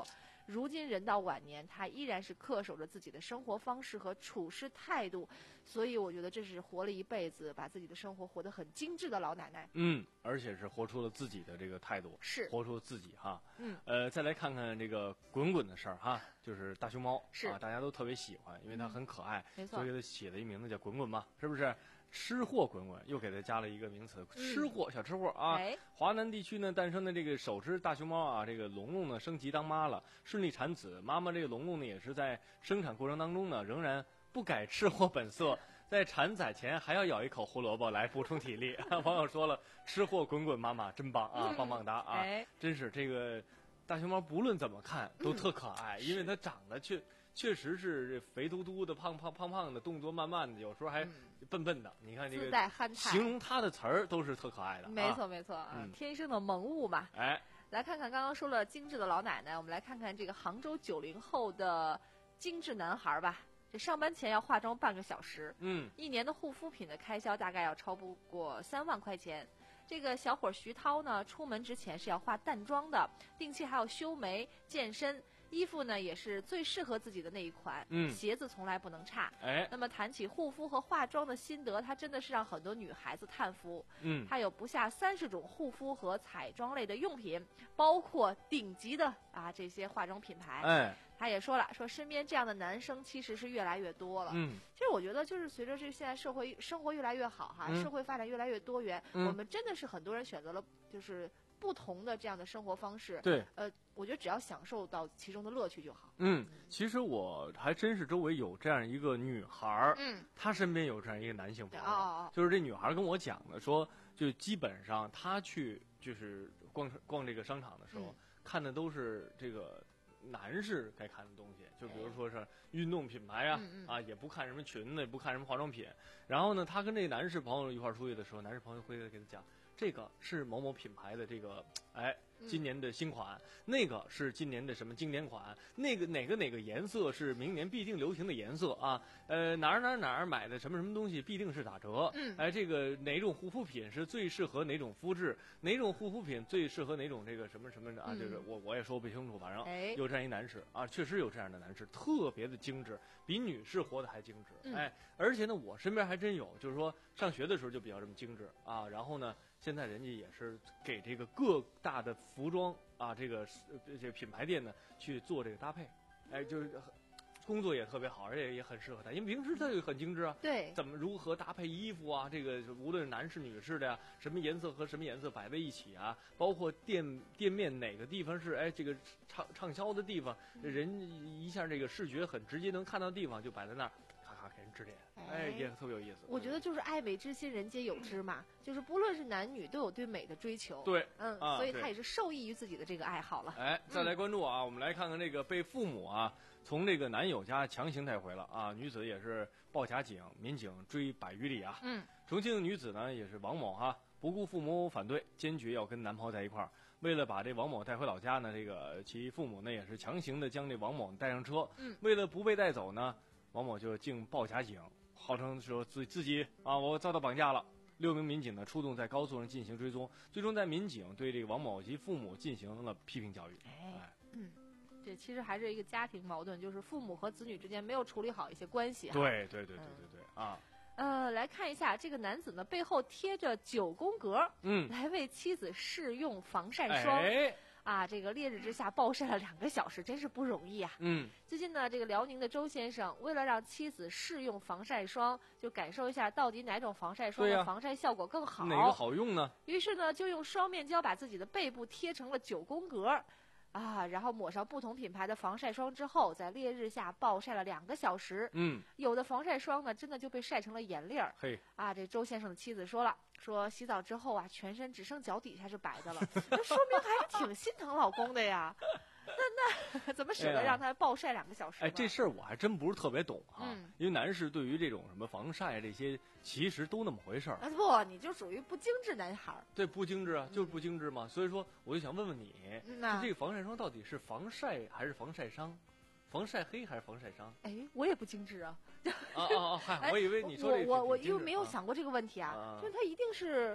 如今人到晚年，他依然是恪守着自己的生活方式和处事态度，所以我觉得这是活了一辈子，把自己的生活活得很精致的老奶奶。 嗯，而且是活出了自己的这个态度， 是活出自己哈。 嗯， 呃，再来看看这个滚滚的事儿哈，就是大熊猫， 是啊，大家都特别喜欢，因为它很可爱， 没错， 所以给它起了一名字叫滚滚嘛，是不是？吃货滚滚又给它加了一个名词，吃货、嗯、小吃货啊。 哎、 华南地区呢诞生的这个首只大熊猫啊，这个龙龙呢升级当妈了，顺利产子。妈妈这个龙龙呢也是在生产过程当中呢，仍然不改吃货本色，在产崽前还要咬一口胡萝卜来补充体力。网友说了，吃货滚滚妈妈真棒啊，棒棒哒啊！ 哎、 真是这个大熊猫不论怎么看都特可爱，嗯、因为它长得确确实是肥嘟嘟的、胖胖胖胖的，动作慢慢的，有时候还笨笨的。嗯、你看这个形容它的词儿都是特可爱的。 没错没错， 啊嗯、 天生的萌物嘛。 哎， 来看看刚刚说了精致的老奶奶，我们来看看这个杭州九零后的精致男孩吧。这上班前要化妆半个小时， 嗯， 一年的护肤品的开销大概要超不过三万块钱。这个小伙徐涛呢，出门之前是要化淡妆的，定期还要修眉、健身。衣服呢也是最适合自己的那一款， 嗯， 鞋子从来不能差。 哎， 那么谈起护肤和化妆的心得，它真的是让很多女孩子叹服。 嗯， 它有不下三十种护肤和彩妆类的用品，包括顶级的啊这些化妆品牌。 哎， 他也说了，说身边这样的男生其实是越来越多了。 嗯， 其实我觉得就是随着这现在社会生活越来越好哈， 嗯、 社会发展越来越多元， 嗯、 我们真的是很多人选择了就是不同的这样的生活方式。 对， 呃，我觉得只要享受到其中的乐趣就好。 嗯，其实我还真是周围有这样一个女孩儿， 嗯， 她身边有这样一个男性朋友， 哦、 就是这女孩跟我讲的，说就基本上她去就是逛逛这个商场的时候， 嗯、 看的都是这个男士该看的东西，就比如说是运动品牌啊， 嗯嗯、 啊也不看什么裙子，也不看什么化妆品。然后呢，她跟这个男士朋友一块儿出去的时候，男士朋友会给她讲，这个是某某品牌的这个，哎。今年的新款，那个是今年的什么经典款，那个哪个哪个颜色是明年必定流行的颜色啊？呃，哪儿哪儿哪儿买的什么什么东西必定是打折。 嗯， 哎，这个哪种护肤品是最适合哪种肤质？哪种护肤品最适合哪种这个什么什么的啊？ 嗯、 就是我我也说不清楚，反正哎有这样一男士啊，确实有这样的男士，特别的精致，比女士活得还精致。 嗯、 哎，而且呢，我身边还真有，就是说上学的时候就比较这么精致啊，然后呢。现在人家也是给这个各大的服装啊，这个这个品牌店呢去做这个搭配，哎，就是工作也特别好，而且也很适合他，因为平时他就很精致啊。 对， 怎么如何搭配衣服啊？这个无论是男士女士的呀，什么颜色和什么颜色摆在一起啊，包括店店面哪个地方是哎这个畅畅销的地方，人一下这个视觉很直接能看到的地方就摆在那儿。给人指点，哎，也特别有意思。 我觉得就是爱美之心，人皆有之嘛，就是不论是男女都有对美的追求。 对， 嗯， 啊、 所以他也是受益于自己的这个爱好了。 哎，再来关注啊，嗯、我们来看看这个被父母啊从这个男友家强行带回了啊，女子也是报假警，民警追百余里啊。 嗯， 重庆女子呢也是王某哈、啊，不顾父母反对，坚决要跟男朋友在一块儿。为了把这王某带回老家呢，这个其父母呢也是强行的将这王某带上车。 嗯， 为了不被带走呢，王某就竟报假警。号称说自自己啊，我遭到绑架了。六名民警呢出动在高速上进行追踪，最终在民警对这个王某及父母进行了批评教育。 哎，嗯，这其实还是一个家庭矛盾，就是父母和子女之间没有处理好一些关系。 对对对对对对、嗯、啊。 呃，来看一下这个男子呢背后贴着九宫格， 嗯， 来为妻子试用防晒霜。 哎啊，这个烈日之下暴晒了两个小时，真是不容易啊。 嗯， 最近呢，这个辽宁的周先生为了让妻子试用防晒霜，就感受一下到底哪种防晒霜的防晒效果更好， 哪个好用呢？ 于是呢，就用双面胶把自己的背部贴成了九宫格。啊，然后抹上不同品牌的防晒霜之后，在烈日下暴晒了两个小时。 嗯， 有的防晒霜呢，真的就被晒成了盐粒儿。 嘿， 啊，这周先生的妻子说了，说洗澡之后啊，全身只剩脚底下是白的了，那说明还是挺心疼老公的呀。那那怎么舍得让他暴晒两个小时？ 哎，这事儿我还真不是特别懂哈、啊嗯， 因为男士对于这种什么防晒这些，其实都那么回事儿。 啊不，你就属于不精致男孩儿。 对，不精致啊，就是不精致嘛。所以说，我就想问问你， 嗯啊、 这个防晒霜到底是防晒还是防晒伤？防晒黑还是防晒伤？ 哎，我也不精致啊。 啊啊啊！嗨，我以为你说这我我我又没有想过这个问题啊， 啊就是它一定是。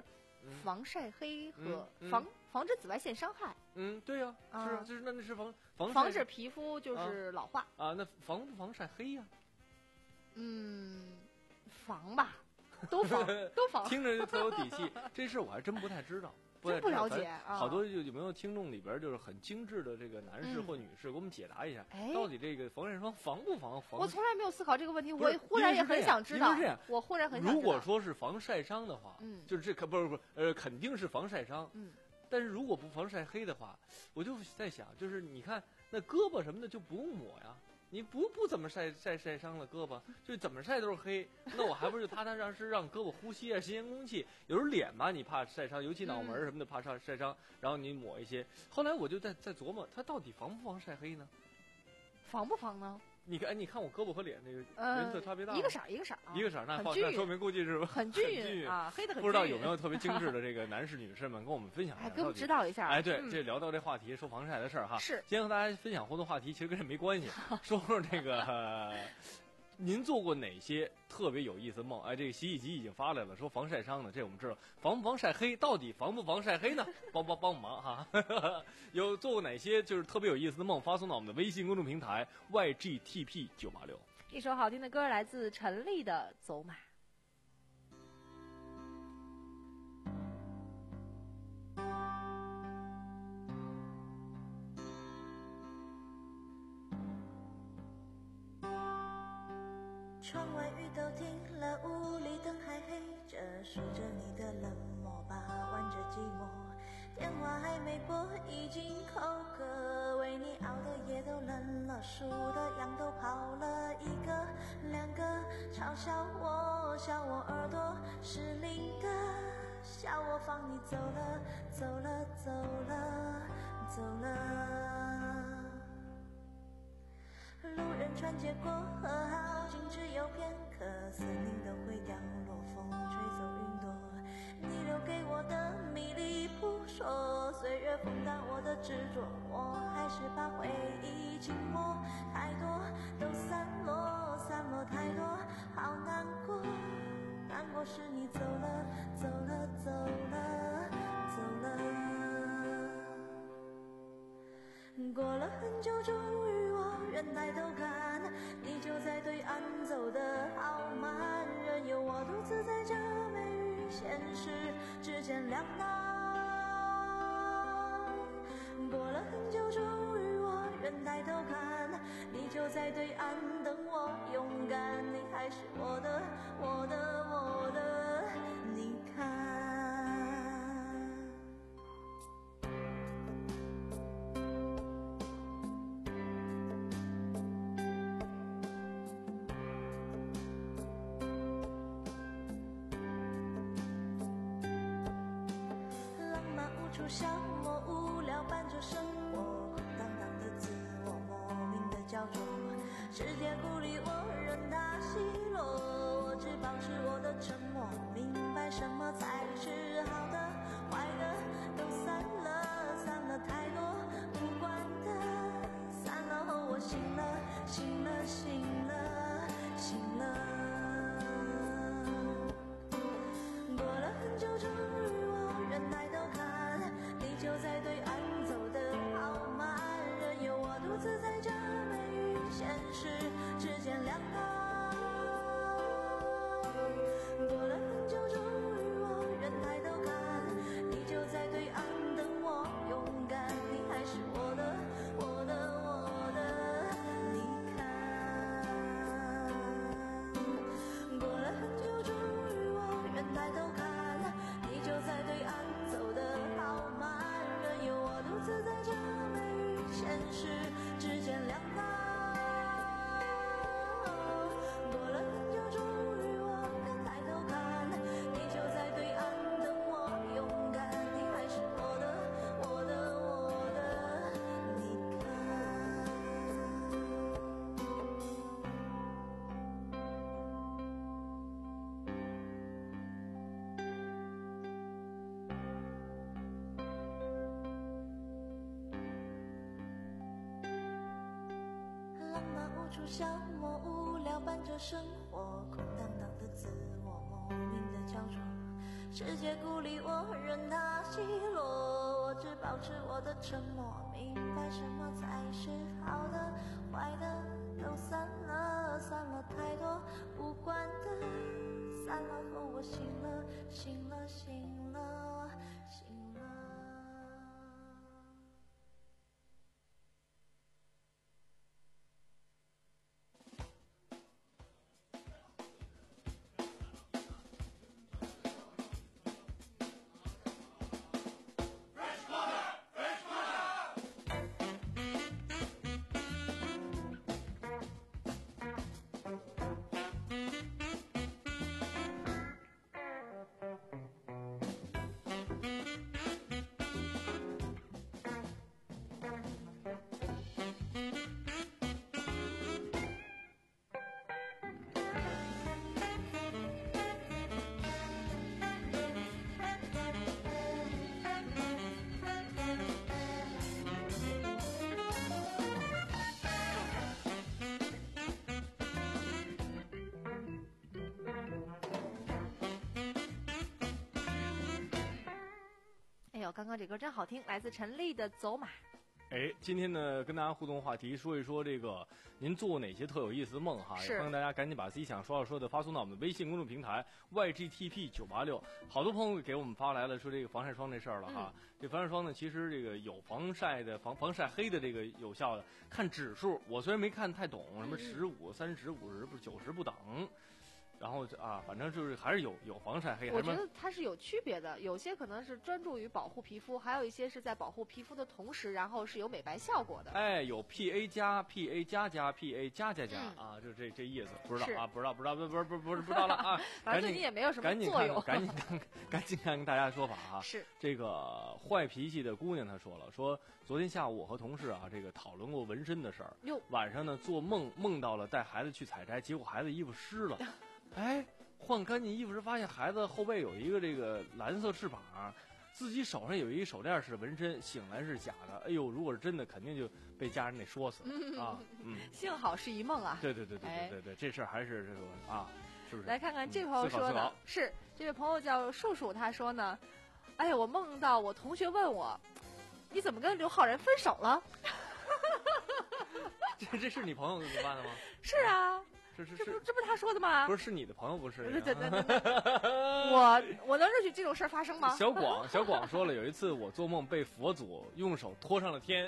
防晒黑和嗯嗯防、防止紫外线伤害。 嗯，对呀、 啊是就是那那是防防晒防止皮肤就是老化。 啊，那防不防晒黑呀、 嗯，防吧，都防都防。 听着就特有底气，这事我还真不太知道。 真不了解啊！ 好多有有没有听众里边就是很精致的这个男士或女士，给我们解答一下，到底这个防晒霜防不防？防我从来没有思考这个问题，我忽然也很想知道。 因为是这样， 我忽然很想知道。 如果说是防晒伤的话， 嗯， 就是这可不是不是呃，肯定是防晒伤。 嗯， 但是如果不防晒黑的话，我就在想，就是你看那胳膊什么的就不用抹呀。你不不怎么晒晒晒伤了胳膊，就怎么晒都是黑，那我还不是踏踏实实让胳膊呼吸啊新鲜空气？有时候脸吧，你怕晒伤，尤其脑门什么的怕晒晒伤，然后你抹一些。后来我就在在琢磨，它到底防不防晒黑呢？ 防不防呢？ 你看，哎，你看我胳膊和脸那个颜色差别大， 一个色一个色， 一个色，那那说明估计是很均匀啊，黑的很均匀。 不知道有没有特别精致的这个男士女士们跟我们分享一下， 跟我们指导一下。 哎，对，这聊到这话题说防晒的事儿哈， 是今天和大家分享互动话题，其实跟这没关系，说说这个。您做过哪些特别有意思的梦？哎，这个洗衣机已经发来了，说防晒伤的，这我们知道。防不防晒黑？到底防不防晒黑呢？帮帮帮忙哈！有做过哪些就是特别有意思的梦？发送到我们的微信公众平台 Y G T P 九八六。 一首好听的歌来自陈粒的《走马》。 窗外雨都停了，屋里灯还黑着，数着你的冷漠吧，玩着寂寞。电话还没拨，已经口渴，为你熬的夜都冷了，数的羊都跑了，一个两个，嘲笑我，笑我耳朵失灵的，笑我放你走了，走了，走了，走了。路人穿街过河，好景只有片刻，森林都会掉落，风吹走云朵。你留给我的迷离扑朔，岁月风干我的执着，我还是怕回忆静默，太多都散落，散落太多，好难过，难过是你走了，走了，走了，走了。过了很久，终于我人抬头看，你就在对岸走得好慢，任由我独自在这美与现实之间两难。过了很久，终于我人抬头看，你就在对岸等我勇敢，你还是我的，我的，我的，你看。出消磨无聊伴着生活，空荡荡的自我，莫名的焦灼，世界孤立我，任它奚落，我只保持我的沉默，明白什么才是好的，坏的都散了，散了太多无关的，散了后我醒了，醒了，醒了，醒了。过了很久，终于我人抬头看，你就在对岸走得好慢，任由我独自在这美与现实之间两难。过了很久，终于我人抬头看，你就在对岸等我勇敢，你还是我的，我的，我的，你看。过了很久，终于我人抬头看，你就在对岸走得好慢，任由我独自在这美与现实之间两难。过了很久，终于我人抬头看，你就在对岸等我勇敢，你还是我的，我的，我的，你看。浪漫无处消磨，无聊伴着生活，空荡荡的自我，莫名的焦灼， 世界孤立我，任它奚落，我只保持我的沉默，明白什么才是好的，坏的都散了，散了太多不管的，散了后我醒了，醒了，醒了，醒了。 刚刚这歌真好听，来自陈粒的《走马》。 哎，今天呢，跟大家互动话题说一说这个您做过哪些特有意思的梦哈？也欢迎大家赶紧把自己想说要说的发送到我们的微信公众平台 Y G T P 九八六。好多朋友给我们发来了说这个防晒霜这事儿了哈。嗯、这防晒霜呢，其实这个有防晒的、防防晒黑的这个有效的，看指数。我虽然没看太懂，什么十五、三十、五十不九十不等。然后啊，反正就是还是有有防晒黑。 我觉得它是有区别的，有些可能是专注于保护皮肤，还有一些是在保护皮肤的同时，然后是有美白效果的。 哎，有 P A 加、P A 加加、P A 加加加、嗯、啊，就这这意思，不知道啊，不知道不知道，不不不不不知道了啊。 反正对你也没有什么作用。 赶紧看，赶紧看，赶紧看跟大家说法哈。 是这个坏脾气的姑娘她说了，说昨天下午我和同事啊这个讨论过纹身的事儿。 哟， 晚上呢做梦梦到了带孩子去采摘，结果孩子衣服湿了，哎。换干净衣服时，发现孩子后背有一个这个蓝色翅膀，自己手上有一个手链式纹身，醒来是假的。哎呦，如果是真的，肯定就被家人给说死了、嗯、啊！嗯， 幸好是一梦啊！ 对对对对对对对，哎、这事儿还是这个啊，是不是？ 来看看这位朋友说的、嗯、是这位朋友叫树树，他说呢，哎呀，我梦到我同学问我，你怎么跟刘昊然分手了？ 这这是你朋友怎么办的吗？ 是啊。 这是这不这不是他说的吗？ 不是，是你的朋友不是？ 对对对对，我我能允许这种事儿发生吗？ 小广小广说了，有一次我做梦被佛祖用手托上了天。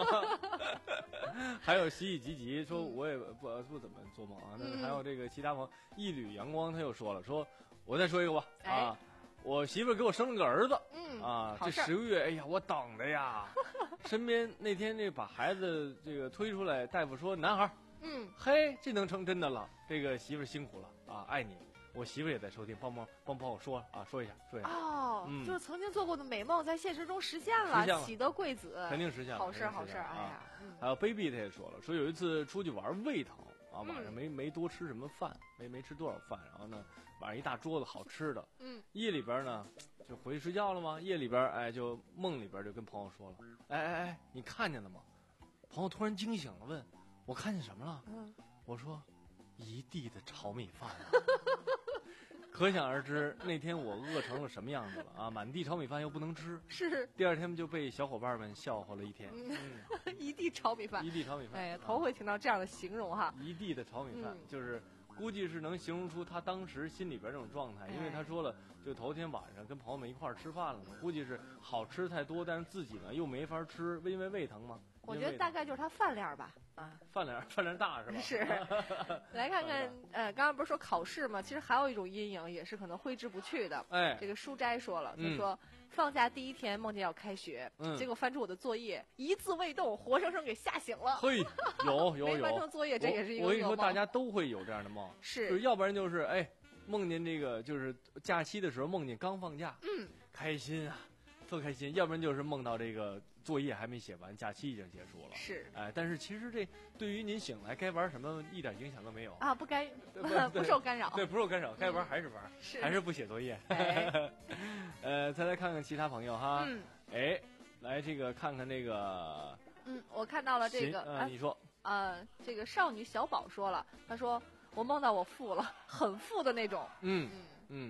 还有喜喜吉吉说，我也不不怎么做梦啊。那还有这个其他朋友一缕阳光，他又说了，说我再说一个吧啊， 哎、 我媳妇儿给我生了个儿子， 嗯啊，这十个月，哎呀，我等的呀。身边那天这把孩子这个推出来，大夫说男孩。 嗯， 嘿，这能成真的了。这个媳妇儿辛苦了啊，爱你。我媳妇儿也在收听，帮帮帮帮我说啊，说一下，说一下。 哦，嗯、就是曾经做过的美梦，在现实中实现了， 实现了喜得贵子， 肯定实现了， 好事好事。哎呀， 嗯、还有 baby 他也说了，说有一次出去玩胃疼啊，晚上没、嗯、没多吃什么饭，没没吃多少饭，然后呢，晚上一大桌子好吃的， 嗯， 夜里边呢就回去睡觉了吗？夜里边哎，就梦里边就跟朋友说了，哎哎哎，你看见了吗？朋友突然惊醒了，问我看见什么了？ 嗯。 我说，一地的炒米饭、啊，可想而知那天我饿成了什么样子了啊！满地炒米饭又不能吃， 是第二天就被小伙伴们笑话了一天。 嗯嗯、一地炒米饭， 一地炒米饭， 哎呀，头回听到这样的形容哈！ 一地的炒米饭、嗯、就是。估计是能形容出他当时心里边这种状态，因为他说了，就头天晚上跟朋友们一块儿吃饭了嘛，估计是好吃太多，但是自己呢又没法吃，因为胃疼嘛。 我觉得大概就是他饭量吧，啊， 饭量饭量大是吧？ 是。来看看，呃，刚刚不是说考试吗？其实还有一种阴影，也是可能挥之不去的。 哎， 这个书斋说了，他嗯、 说放假第一天梦见要开学， 嗯、 结果翻出我的作业，一字未动，活生生给吓醒了。 嘿，有有有， 没完成作业，这也是一个我。我跟你说，大家都会有这样的梦， 是， 就是要不然就是哎，梦见这个就是假期的时候梦见刚放假， 嗯， 开心啊。特开心，要不然就是梦到这个作业还没写完，假期已经结束了。 是， 哎，但是其实这对于您醒来该玩什么一点影响都没有啊，不该不不受干扰， 对，不受干扰，该玩还是玩， 嗯、是还是不写作业。 哎、 呃，再来看看其他朋友哈， 嗯， 哎，来这个看看这个， 嗯，我看到了这个， 呃，你说， 呃，这个少女小宝说了，她说我梦到我富了，很富的那种， 嗯嗯。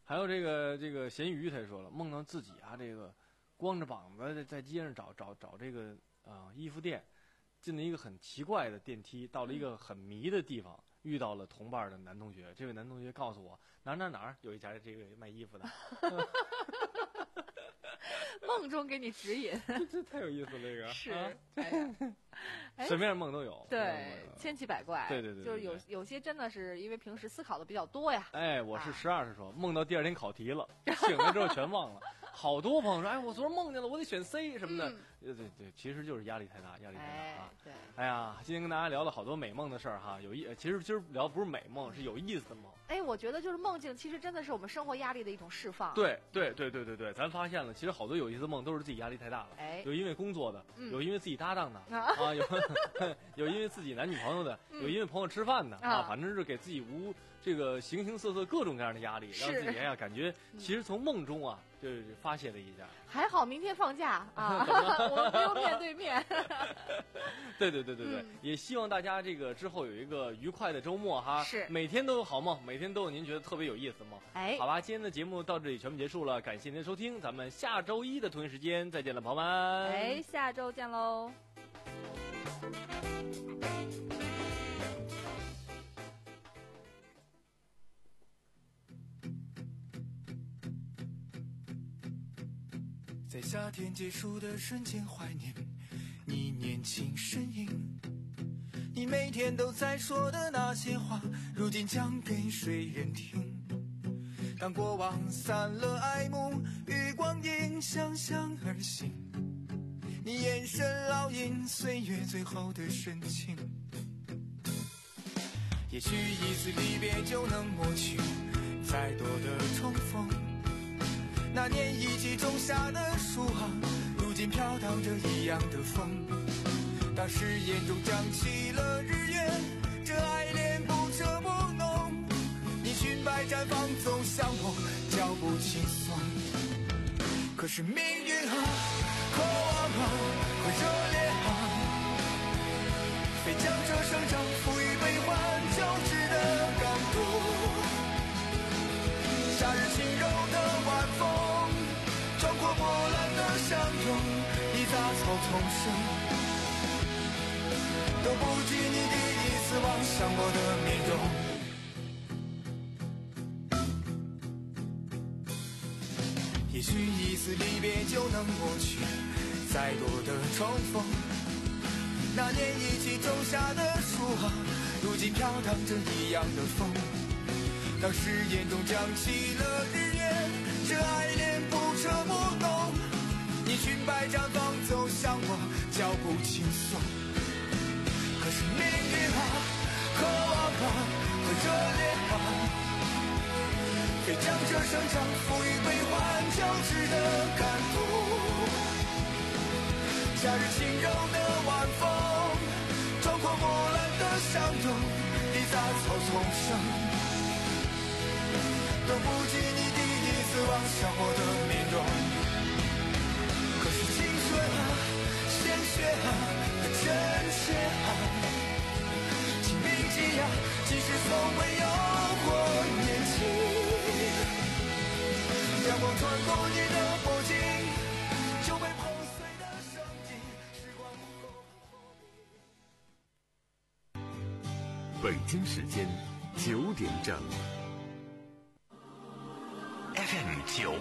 还有这个这个咸鱼，他也说了，梦到自己啊，这个光着膀子在在街上找找找这个啊、呃、衣服店，进了一个很奇怪的电梯，到了一个很迷的地方，遇到了同伴的男同学。这位男同学告诉我，哪儿哪儿哪儿有一家这个卖衣服的。 梦中给你指引， 这太有意思了，这个是， 啊、 哎呀， 什么样的梦都有， 对，千奇百怪， 对对 对, 对， 就是有有些真的是因为平时思考的比较多呀。 哎，我是十二是说、啊、梦到第二天考题了，醒了之后全忘了。好多朋友说，哎，我昨儿梦见了，我得选 C 什么的。嗯、对对，其实就是压力太大，压力太大啊。 哎对， 哎呀，今天跟大家聊了好多美梦的事儿哈，有意，其实今儿聊不是美梦，是有意思的梦。 哎，我觉得就是梦境，其实真的是我们生活压力的一种释放。 对对对对对对，咱发现了，其实好多有意思的梦都是自己压力太大了。 哎， 有因为工作的， 嗯、 有因为自己搭档的、嗯、啊，有有因为自己男女朋友的，有因为朋友吃饭的、嗯、啊，反正是给自己无这个形形色色各种各样的压力，让自己哎呀感觉其实从梦中啊就是发泄了一下。 还好明天放假啊，我们不用面对面。 对对对对对、嗯，也希望大家这个之后有一个愉快的周末哈， 是每天都有好梦，每天都有您觉得特别有意思的梦。 哎， 好吧，今天的节目到这里全部结束了，感谢您的收听，咱们下周一的同一时间再见了，朋友们。 哎，下周见喽。 在夏天结束的瞬间怀念你年轻身影，你每天都在说的那些话，如今讲给谁人听？当过往散了爱慕，与光阴相向而行，你眼神烙印岁月最后的深情。也许一次离别就能抹去再多的重逢，那年一起种下的树啊，如今飘荡着一样的风。当誓言中涨起了日月，这爱恋不遮不浓，你裙摆绽放总像我脚步轻松。可是命运啊，渴望啊，和热烈啊，非将这生长赋予悲欢交织的感动。夏日轻柔的晚风，壮阔波澜的相拥，你杂草丛生，都不及你第一次望向我的面容。也许一次离别就能抹去再多的重逢，那年一起种下的树啊，如今飘荡着一样的风。当誓言中涨起了日月，这爱恋不遮不浓，你裙摆绽放走向我脚步轻松。可是命运啊，渴望啊，和热烈啊，非将这生长赋予悲欢交织的感动。夏日轻柔的晚风，壮阔波澜的相拥，你杂草丛生，都不及你第一次望向我的面容。可是青春啊，鲜血啊，和真切啊，请铭记啊，即使从未有过年轻，阳光穿过你的脖颈，就被破碎的生命，时光不够。 北京时间九点整。 F M 九